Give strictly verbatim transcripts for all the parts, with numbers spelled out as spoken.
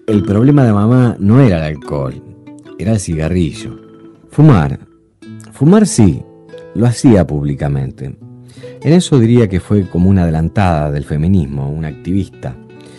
El problema de mamá no era el alcohol, era el cigarrillo. Fumar. Fumar sí, lo hacía públicamente. En eso diría que fue como una adelantada del feminismo, una activista.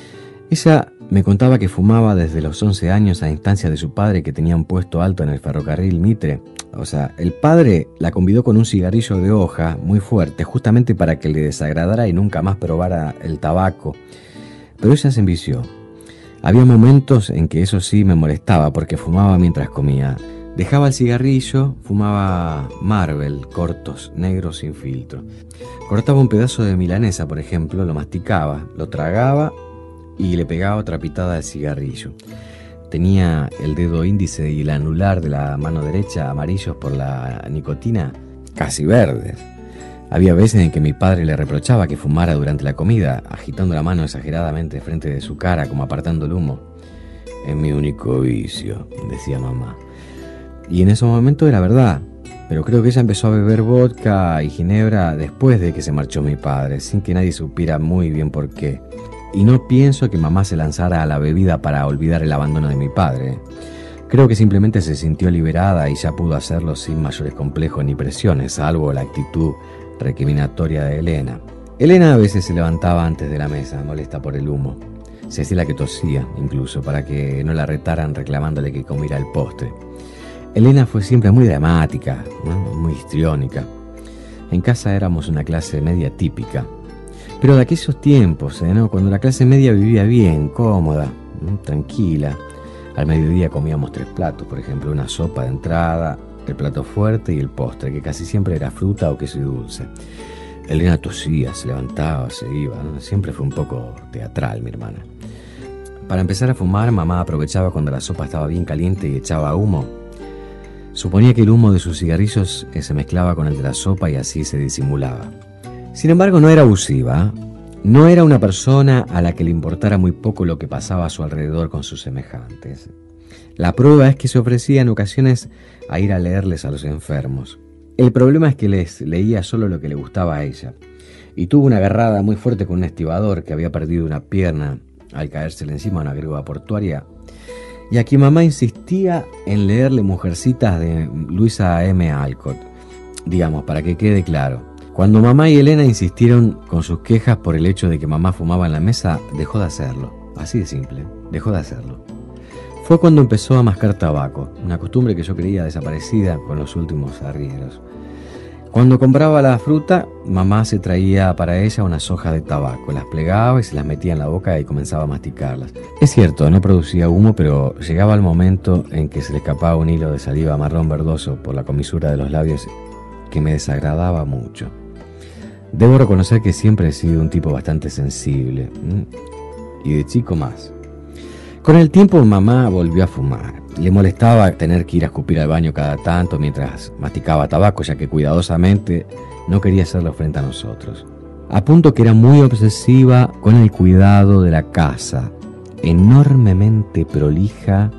Ella me contaba que fumaba desde los once años a instancia de su padre, que tenía un puesto alto en el ferrocarril Mitre. O sea, el padre la convidó con un cigarrillo de hoja muy fuerte, justamente para que le desagradara y nunca más probara el tabaco. Pero ella se envició. Había momentos en que eso sí me molestaba, porque fumaba mientras comía. Dejaba el cigarrillo, fumaba Marvel, cortos, negros sin filtro. Cortaba un pedazo de milanesa, por ejemplo, lo masticaba, lo tragaba y le pegaba otra pitada al cigarrillo. Tenía el dedo índice y el anular de la mano derecha amarillos por la nicotina, casi verdes. Había veces en que mi padre le reprochaba que fumara durante la comida, agitando la mano exageradamente frente de su cara, como apartando el humo. Es mi único vicio, decía mamá. Y en ese momento era verdad, pero creo que ella empezó a beber vodka y ginebra después de que se marchó mi padre, sin que nadie supiera muy bien por qué. Y no pienso que mamá se lanzara a la bebida para olvidar el abandono de mi padre. Creo que simplemente se sintió liberada y ya pudo hacerlo sin mayores complejos ni presiones, salvo la actitud recriminatoria de Elena. Elena a veces se levantaba antes de la mesa, molesta por el humo. Se hacía la que tosía, incluso, para que no la retaran reclamándole que comiera el postre. Elena fue siempre muy dramática, ¿no? Muy histriónica. En casa éramos una clase media típica. Pero de aquellos tiempos, ¿eh? ¿no? Cuando la clase media vivía bien, cómoda, ¿no? Tranquila. Al mediodía comíamos tres platos, por ejemplo, una sopa de entrada, el plato fuerte y el postre, que casi siempre era fruta o queso y dulce. Elena tosía, se levantaba, se iba, ¿no? Siempre fue un poco teatral mi hermana. Para empezar a fumar, mamá aprovechaba cuando la sopa estaba bien caliente y echaba humo. Suponía que el humo de sus cigarrillos se mezclaba con el de la sopa y así se disimulaba. Sin embargo, no era abusiva. No era una persona a la que le importara muy poco lo que pasaba a su alrededor con sus semejantes. La prueba es que se ofrecía en ocasiones a ir a leerles a los enfermos. El problema es que les leía solo lo que le gustaba a ella. Y tuvo una agarrada muy fuerte con un estibador que había perdido una pierna al caérsele encima a una grúa portuaria. Y aquí mamá insistía en leerle Mujercitas de Luisa M. Alcott. Digamos, para que quede claro. Cuando mamá y Elena insistieron con sus quejas por el hecho de que mamá fumaba en la mesa, dejó de hacerlo. Así de simple, dejó de hacerlo. Fue cuando empezó a mascar tabaco, una costumbre que yo creía desaparecida con los últimos arrieros. Cuando compraba la fruta, mamá se traía para ella unas hojas de tabaco, las plegaba y se las metía en la boca y comenzaba a masticarlas. Es cierto, no producía humo, pero llegaba el momento en que se le escapaba un hilo de saliva marrón verdoso por la comisura de los labios que me desagradaba mucho. Debo reconocer que siempre he sido un tipo bastante sensible, ¿m? y de chico más. Con el tiempo mamá volvió a fumar. Le molestaba tener que ir a escupir al baño cada tanto mientras masticaba tabaco, ya que cuidadosamente no quería hacerlo frente a nosotros. A punto que era muy obsesiva con el cuidado de la casa, enormemente prolija,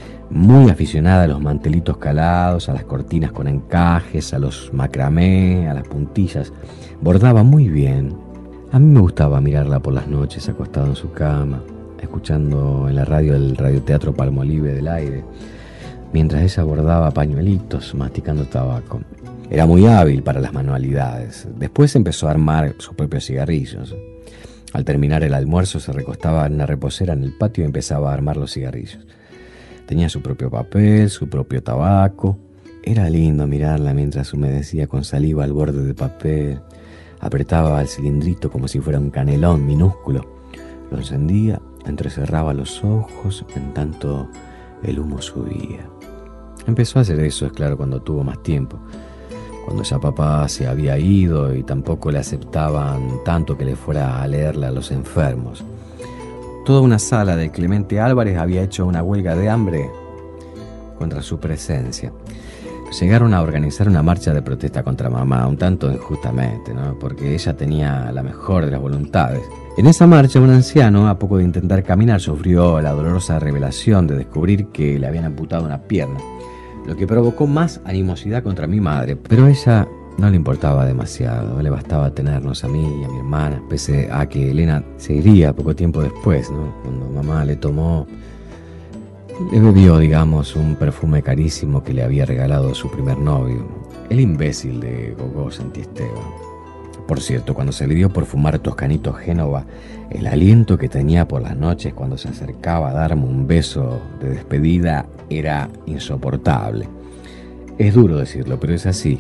muy aficionada a los mantelitos calados, a las cortinas con encajes, a los macramé, a las puntillas. Bordaba muy bien. A mí me gustaba mirarla por las noches acostada en su cama, escuchando en la radio el radioteatro Palmolive del aire, mientras ella bordaba pañuelitos, masticando tabaco. Era muy hábil para las manualidades. Después empezó a armar sus propios cigarrillos. Al terminar el almuerzo se recostaba en una reposera en el patio y empezaba a armar los cigarrillos. Tenía su propio papel, su propio tabaco. Era lindo mirarla mientras humedecía con saliva el borde de papel. Apretaba el cilindrito como si fuera un canelón minúsculo. Lo encendía, entrecerraba los ojos, en tanto el humo subía. Empezó a hacer eso, es claro, cuando tuvo más tiempo. Cuando ya papá se había ido y tampoco le aceptaban tanto que le fuera a leerle a los enfermos. Toda una sala de Clemente Álvarez había hecho una huelga de hambre contra su presencia. Llegaron a organizar una marcha de protesta contra mamá, un tanto injustamente, ¿no? Porque ella tenía la mejor de las voluntades. En esa marcha, un anciano, a poco de intentar caminar, sufrió la dolorosa revelación de descubrir que le habían amputado una pierna, lo que provocó más animosidad contra mi madre. Pero a ella no le importaba demasiado, le bastaba tenernos a mí y a mi hermana, pese a que Elena se iría poco tiempo después, ¿no? Cuando mamá le tomó Le bebió, digamos, un perfume carísimo que le había regalado su primer novio, el imbécil de Gogó Santisteban. Por cierto, cuando se le dio por fumar Toscanito Génova, el aliento que tenía por las noches cuando se acercaba a darme un beso de despedida era insoportable. Es duro decirlo, pero es así.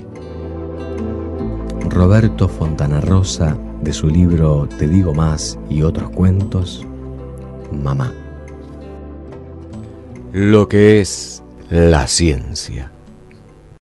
Roberto Fontana Rosa, de su libro Te digo más y otros cuentos, Mamá. Lo que es la ciencia.